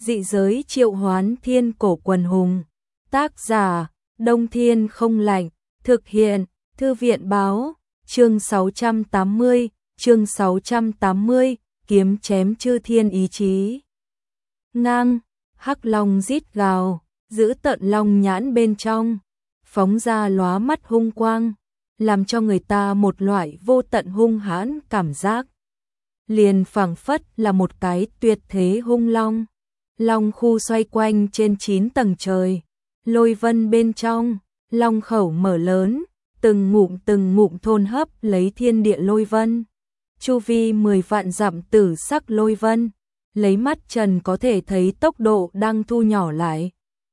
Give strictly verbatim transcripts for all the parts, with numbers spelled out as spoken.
Dị giới triệu hoán thiên cổ quần hùng. Tác giả, Đông Thiên Không Lạnh. Thực hiện, Thư viện báo. Chương sáu trăm tám mươi, chương sáu trăm tám mươi, kiếm chém chư thiên ý chí. Ngang, hắc long rít gào, giữ tợn long nhãn bên trong, phóng ra lóa mắt hung quang, làm cho người ta một loại vô tận hung hãn cảm giác. Liền phảng phất là một cái tuyệt thế hung long. Long khu xoay quanh trên chín tầng trời, lôi vân bên trong, long khẩu mở lớn, từng ngụm từng ngụm thôn hấp lấy thiên địa lôi vân. Chu vi mười vạn dặm tử sắc lôi vân, lấy mắt trần có thể thấy tốc độ đang thu nhỏ lại.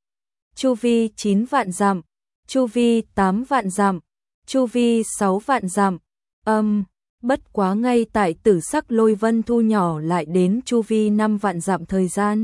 Chu vi chín vạn dặm, chu vi tám vạn dặm, chu vi sáu vạn dặm. Âm, bất quá ngay tại tử sắc lôi vân thu nhỏ lại đến chu vi năm vạn dặm thời gian.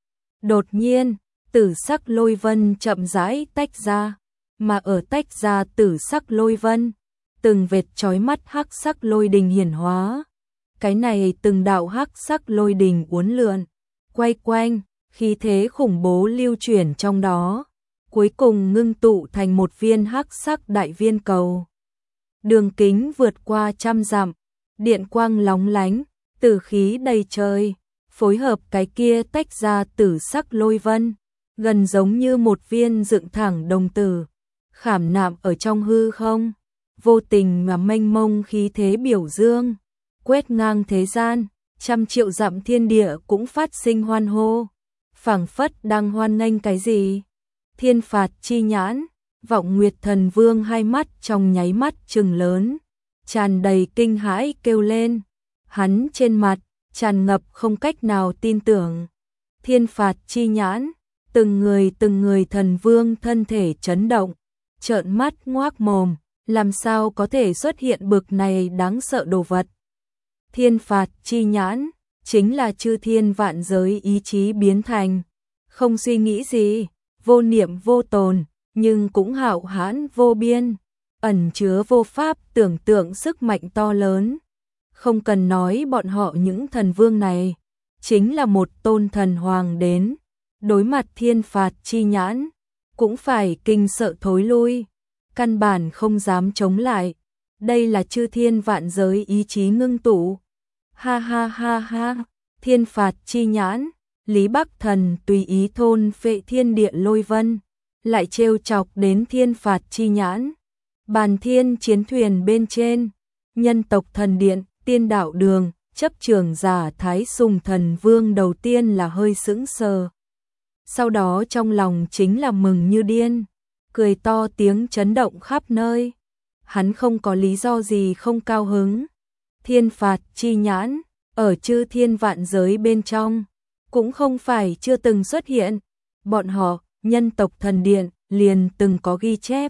Đột nhiên, tử sắc lôi vân chậm rãi tách ra, mà ở tách ra tử sắc lôi vân, từng vệt chói mắt hắc sắc lôi đình hiển hóa. Cái này từng đạo hắc sắc lôi đình uốn lượn, quay quanh, khí thế khủng bố lưu chuyển trong đó, cuối cùng ngưng tụ thành một viên hắc sắc đại viên cầu. Đường kính vượt qua trăm dặm, điện quang lóng lánh, tử khí đầy trời, phối hợp cái kia tách ra tử sắc lôi vân, gần giống như một viên dựng thẳng đồng tử, khảm nạm ở trong hư không, vô tình mà mênh mông khí thế biểu dương, quét ngang thế gian, trăm triệu dặm thiên địa cũng phát sinh hoan hô, phảng phất đang hoan nghênh cái gì. Thiên phạt chi nhãn, Vọng Nguyệt Thần Vương hai mắt trong nháy mắt trừng lớn, tràn đầy kinh hãi kêu lên, hắn trên mặt tràn ngập không cách nào tin tưởng. Thiên phạt chi nhãn, từng người từng người thần vương thân thể chấn động, trợn mắt ngoác mồm, làm sao có thể xuất hiện bực này đáng sợ đồ vật. Thiên phạt chi nhãn, chính là chư thiên vạn giới ý chí biến thành, không suy nghĩ gì, vô niệm vô tồn, nhưng cũng hạo hãn vô biên, ẩn chứa vô pháp tưởng tượng sức mạnh to lớn. Không cần nói bọn họ những thần vương này, chính là một tôn thần hoàng đến, đối mặt thiên phạt chi nhãn, cũng phải kinh sợ thối lui, căn bản không dám chống lại. Đây là chư thiên vạn giới ý chí ngưng tụ. Ha ha ha ha, thiên phạt chi nhãn, Lý Bắc Thần tùy ý thôn phệ thiên địa lôi vân, lại trêu chọc đến thiên phạt chi nhãn. Bàn thiên chiến thuyền bên trên, nhân tộc thần điện, tiên đạo đường, chấp trường giả Thái Sùng Thần Vương đầu tiên là hơi sững sờ. Sau đó trong lòng chính là mừng như điên, cười to tiếng chấn động khắp nơi. Hắn không có lý do gì không cao hứng. Thiên phạt chi nhãn, ở chư thiên vạn giới bên trong, cũng không phải chưa từng xuất hiện. Bọn họ, nhân tộc thần điện, liền từng có ghi chép.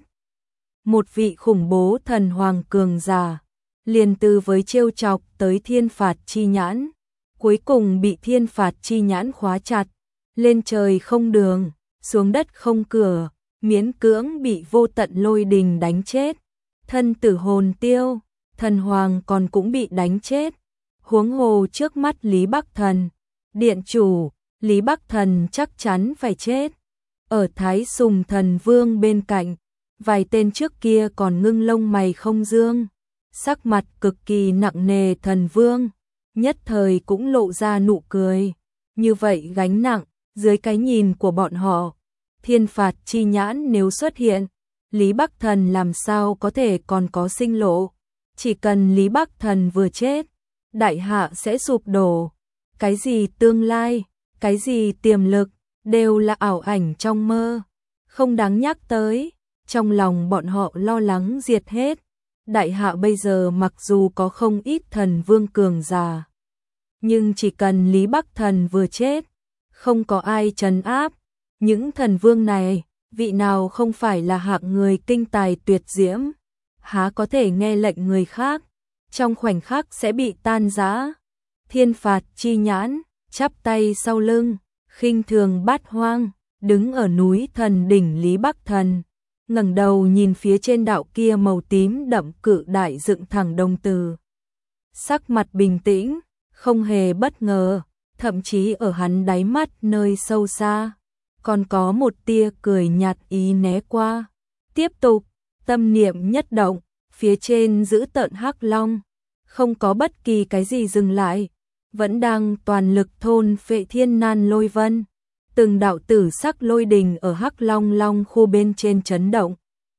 Một vị khủng bố thần hoàng cường giả, liền từ với trêu chọc tới thiên phạt chi nhãn, cuối cùng bị thiên phạt chi nhãn khóa chặt, lên trời không đường, xuống đất không cửa, miễn cưỡng bị vô tận lôi đình đánh chết, thân tử hồn tiêu, thần hoàng còn cũng bị đánh chết, huống hồ trước mắt Lý Bắc Thần, điện chủ, Lý Bắc Thần chắc chắn phải chết. Ở Thái Sùng Thần Vương bên cạnh, vài tên trước kia còn ngưng lông mày không dương, sắc mặt cực kỳ nặng nề thần vương, nhất thời cũng lộ ra nụ cười. Như vậy gánh nặng, dưới cái nhìn của bọn họ, thiên phạt chi nhãn nếu xuất hiện, Lý Bắc Thần làm sao có thể còn có sinh lộ. Chỉ cần Lý Bắc Thần vừa chết, đại hạ sẽ sụp đổ. Cái gì tương lai, cái gì tiềm lực, đều là ảo ảnh trong mơ, không đáng nhắc tới. Trong lòng bọn họ lo lắng diệt hết. Đại hạ bây giờ mặc dù có không ít thần vương cường giả, nhưng chỉ cần Lý Bắc Thần vừa chết, không có ai trấn áp. Những thần vương này, vị nào không phải là hạng người kinh tài tuyệt diễm, há có thể nghe lệnh người khác, trong khoảnh khắc sẽ bị tan rã. Thiên phạt chi nhãn, chắp tay sau lưng, khinh thường bát hoang, đứng ở núi thần đỉnh Lý Bắc Thần, ngẩng đầu nhìn phía trên đạo kia màu tím đậm cự đại dựng thẳng đồng từ. Sắc mặt bình tĩnh, không hề bất ngờ, thậm chí ở hắn đáy mắt nơi sâu xa, còn có một tia cười nhạt ý né qua. Tiếp tục, tâm niệm nhất động, phía trên giữ tợn hắc long, không có bất kỳ cái gì dừng lại, vẫn đang toàn lực thôn phệ thiên nan lôi vân. Từng đạo tử sắc lôi đình ở hắc long long khu bên trên chấn động.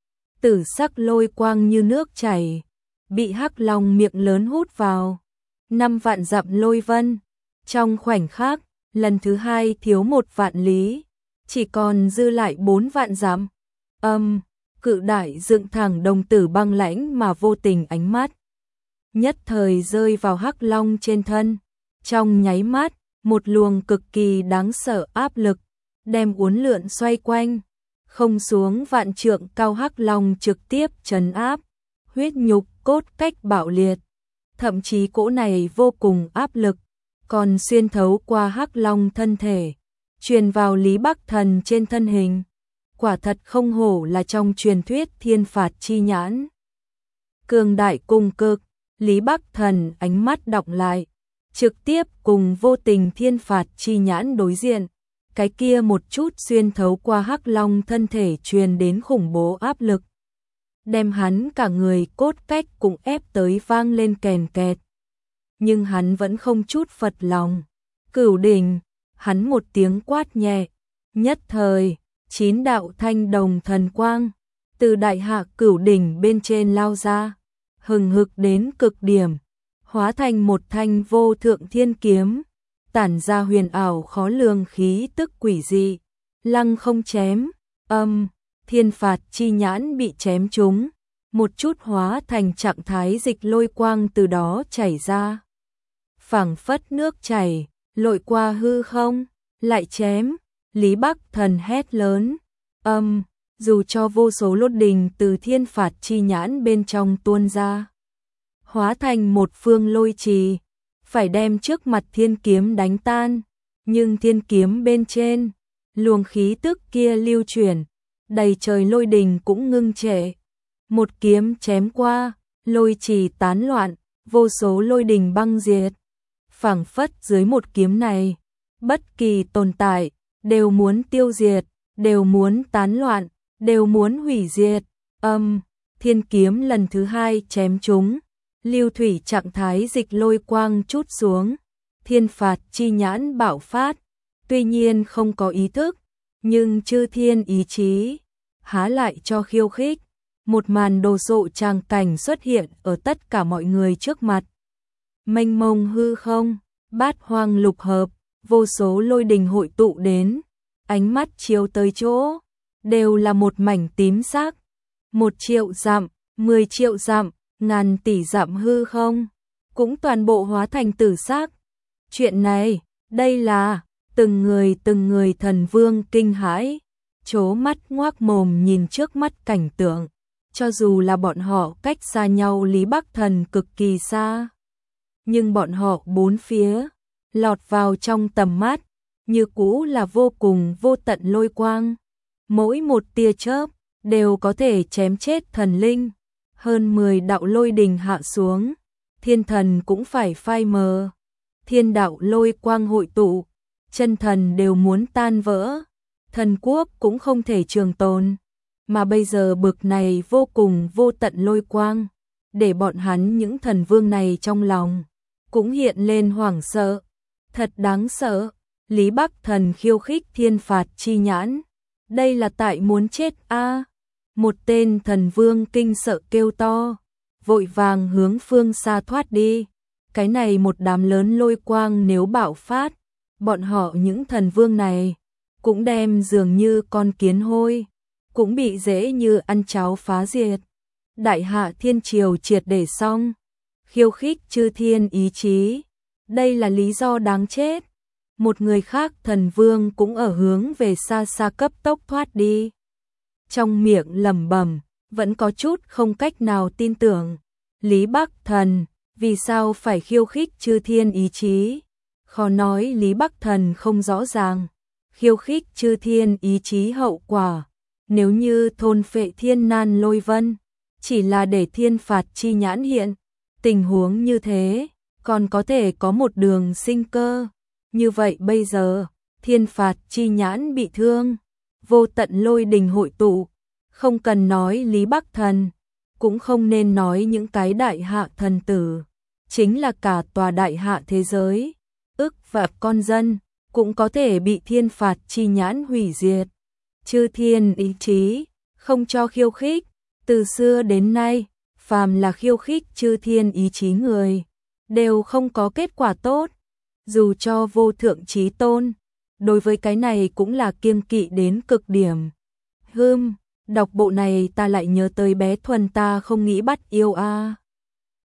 Tử sắc lôi quang như nước chảy, bị hắc long miệng lớn hút vào. Năm vạn dặm lôi vân, trong khoảnh khắc, lần thứ hai thiếu một vạn lý, chỉ còn dư lại bốn vạn dặm. Âm, cự đại dựng thẳng đồng tử băng lãnh mà vô tình ánh mắt. Nhất thời rơi vào hắc long trên thân, trong nháy mắt, một luồng cực kỳ đáng sợ áp lực, đem uốn lượn xoay quanh, không xuống vạn trượng cao hắc long trực tiếp trấn áp, huyết nhục cốt cách bạo liệt. Thậm chí cỗ này vô cùng áp lực, còn xuyên thấu qua hắc long thân thể, truyền vào Lý Bắc Thần trên thân hình. Quả thật không hổ là trong truyền thuyết thiên phạt chi nhãn. Cường đại cùng cực, Lý Bắc Thần ánh mắt đọng lại, trực tiếp cùng vô tình thiên phạt chi nhãn đối diện. Cái kia một chút xuyên thấu qua hắc long thân thể truyền đến khủng bố áp lực, đem hắn cả người cốt cách cũng ép tới vang lên kèn kẹt. Nhưng hắn vẫn không chút phật lòng. Cửu đỉnh, hắn một tiếng quát nhẹ, nhất thời, chín đạo thanh đồng thần quang, từ đại hạ cửu đỉnh bên trên lao ra, hừng hực đến cực điểm, hóa thành một thanh vô thượng thiên kiếm, tản ra huyền ảo khó lường khí tức quỷ dị, lăng không chém, âm, thiên phạt chi nhãn bị chém trúng, một chút hóa thành trạng thái dịch lôi quang từ đó chảy ra. Phảng phất nước chảy, lội qua hư không, lại chém, Lý Bắc Thần hét lớn, âm, dù cho vô số lốt đình từ thiên phạt chi nhãn bên trong tuôn ra, hóa thành một phương lôi trì, phải đem trước mặt thiên kiếm đánh tan, nhưng thiên kiếm bên trên, luồng khí tức kia lưu chuyển, đầy trời lôi đình cũng ngưng trệ. Một kiếm chém qua, lôi trì tán loạn, vô số lôi đình băng diệt. Phảng phất dưới một kiếm này, bất kỳ tồn tại đều muốn tiêu diệt, đều muốn tán loạn, đều muốn hủy diệt. Âm, thiên kiếm lần thứ hai chém chúng, lưu thủy trạng thái dịch lôi quang chút xuống, thiên phạt chi nhãn bạo phát, tuy nhiên không có ý thức, nhưng chư thiên ý chí há lại cho khiêu khích. Một màn đồ sộ tràng cảnh xuất hiện ở tất cả mọi người trước mặt. Mênh mông hư không, bát hoang lục hợp, vô số lôi đình hội tụ đến, ánh mắt chiếu tới chỗ, đều là một mảnh tím sắc. Một triệu dặm, mười triệu dặm, ngàn tỷ dặm hư không, cũng toàn bộ hóa thành tử sắc. Chuyện này, đây là, từng người từng người thần vương kinh hãi, trố mắt ngoác mồm nhìn trước mắt cảnh tượng. Cho dù là bọn họ cách xa nhau Lý Bắc Thần cực kỳ xa, nhưng bọn họ bốn phía, lọt vào trong tầm mắt, như cũ là vô cùng vô tận lôi quang. Mỗi một tia chớp, đều có thể chém chết thần linh. Hơn mười đạo lôi đình hạ xuống, thiên thần cũng phải phai mờ. Thiên đạo lôi quang hội tụ, chân thần đều muốn tan vỡ. Thần quốc cũng không thể trường tồn. Mà bây giờ bực này vô cùng vô tận lôi quang, để bọn hắn những thần vương này trong lòng cũng hiện lên hoảng sợ. Thật đáng sợ, Lý Bắc Thần khiêu khích thiên phạt chi nhãn. Đây là tại muốn chết a à. Một tên thần vương kinh sợ kêu to, vội vàng hướng phương xa thoát đi. Cái này một đám lớn lôi quang nếu bạo phát, bọn họ những thần vương này cũng đem dường như con kiến hôi, cũng bị dễ như ăn cháo phá diệt. Đại hạ thiên triều triệt để xong, khiêu khích chư thiên ý chí, đây là lý do đáng chết. Một người khác thần vương cũng ở hướng về xa xa cấp tốc thoát đi. Trong miệng lẩm bẩm, vẫn có chút không cách nào tin tưởng. Lý Bắc Thần, vì sao phải khiêu khích chư thiên ý chí? Khó nói Lý Bắc Thần không rõ ràng. Khiêu khích chư thiên ý chí hậu quả, nếu như thôn phệ thiên nan lôi vân, chỉ là để thiên phạt chi nhãn hiện, tình huống như thế, còn có thể có một đường sinh cơ. Như vậy bây giờ, thiên phạt chi nhãn bị thương, vô tận lôi đình hội tụ, không cần nói Lý Bắc Thần, cũng không nên nói những cái đại hạ thần tử, chính là cả tòa đại hạ thế giới, ức vạn con dân, cũng có thể bị thiên phạt chi nhãn hủy diệt. Chư thiên ý chí, không cho khiêu khích, từ xưa đến nay, phàm là khiêu khích chư thiên ý chí người, đều không có kết quả tốt, dù cho vô thượng chí tôn, đối với cái này cũng là kiêng kỵ đến cực điểm. Hưm, đọc bộ này ta lại nhớ tới bé Thuần ta không nghĩ bắt yêu a.